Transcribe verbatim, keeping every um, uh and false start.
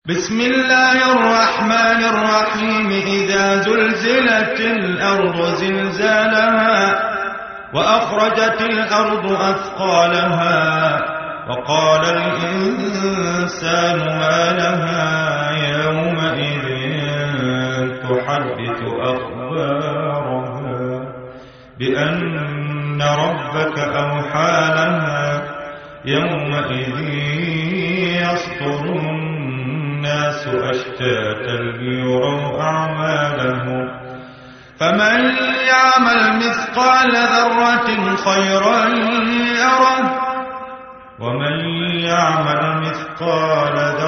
بسم الله الرحمن الرحيم إذا زلزلت الأرض زلزالها وأخرجت الأرض أثقالها وقال الإنسان ما لها يومئذ تحدث أخبارها بأن ربك أوحى لها يومئذ يصدر الناس أشتاتا ليروا أعمالهم فمن يعمل مثقال ذرة خيرا يره ومن يعمل مثقال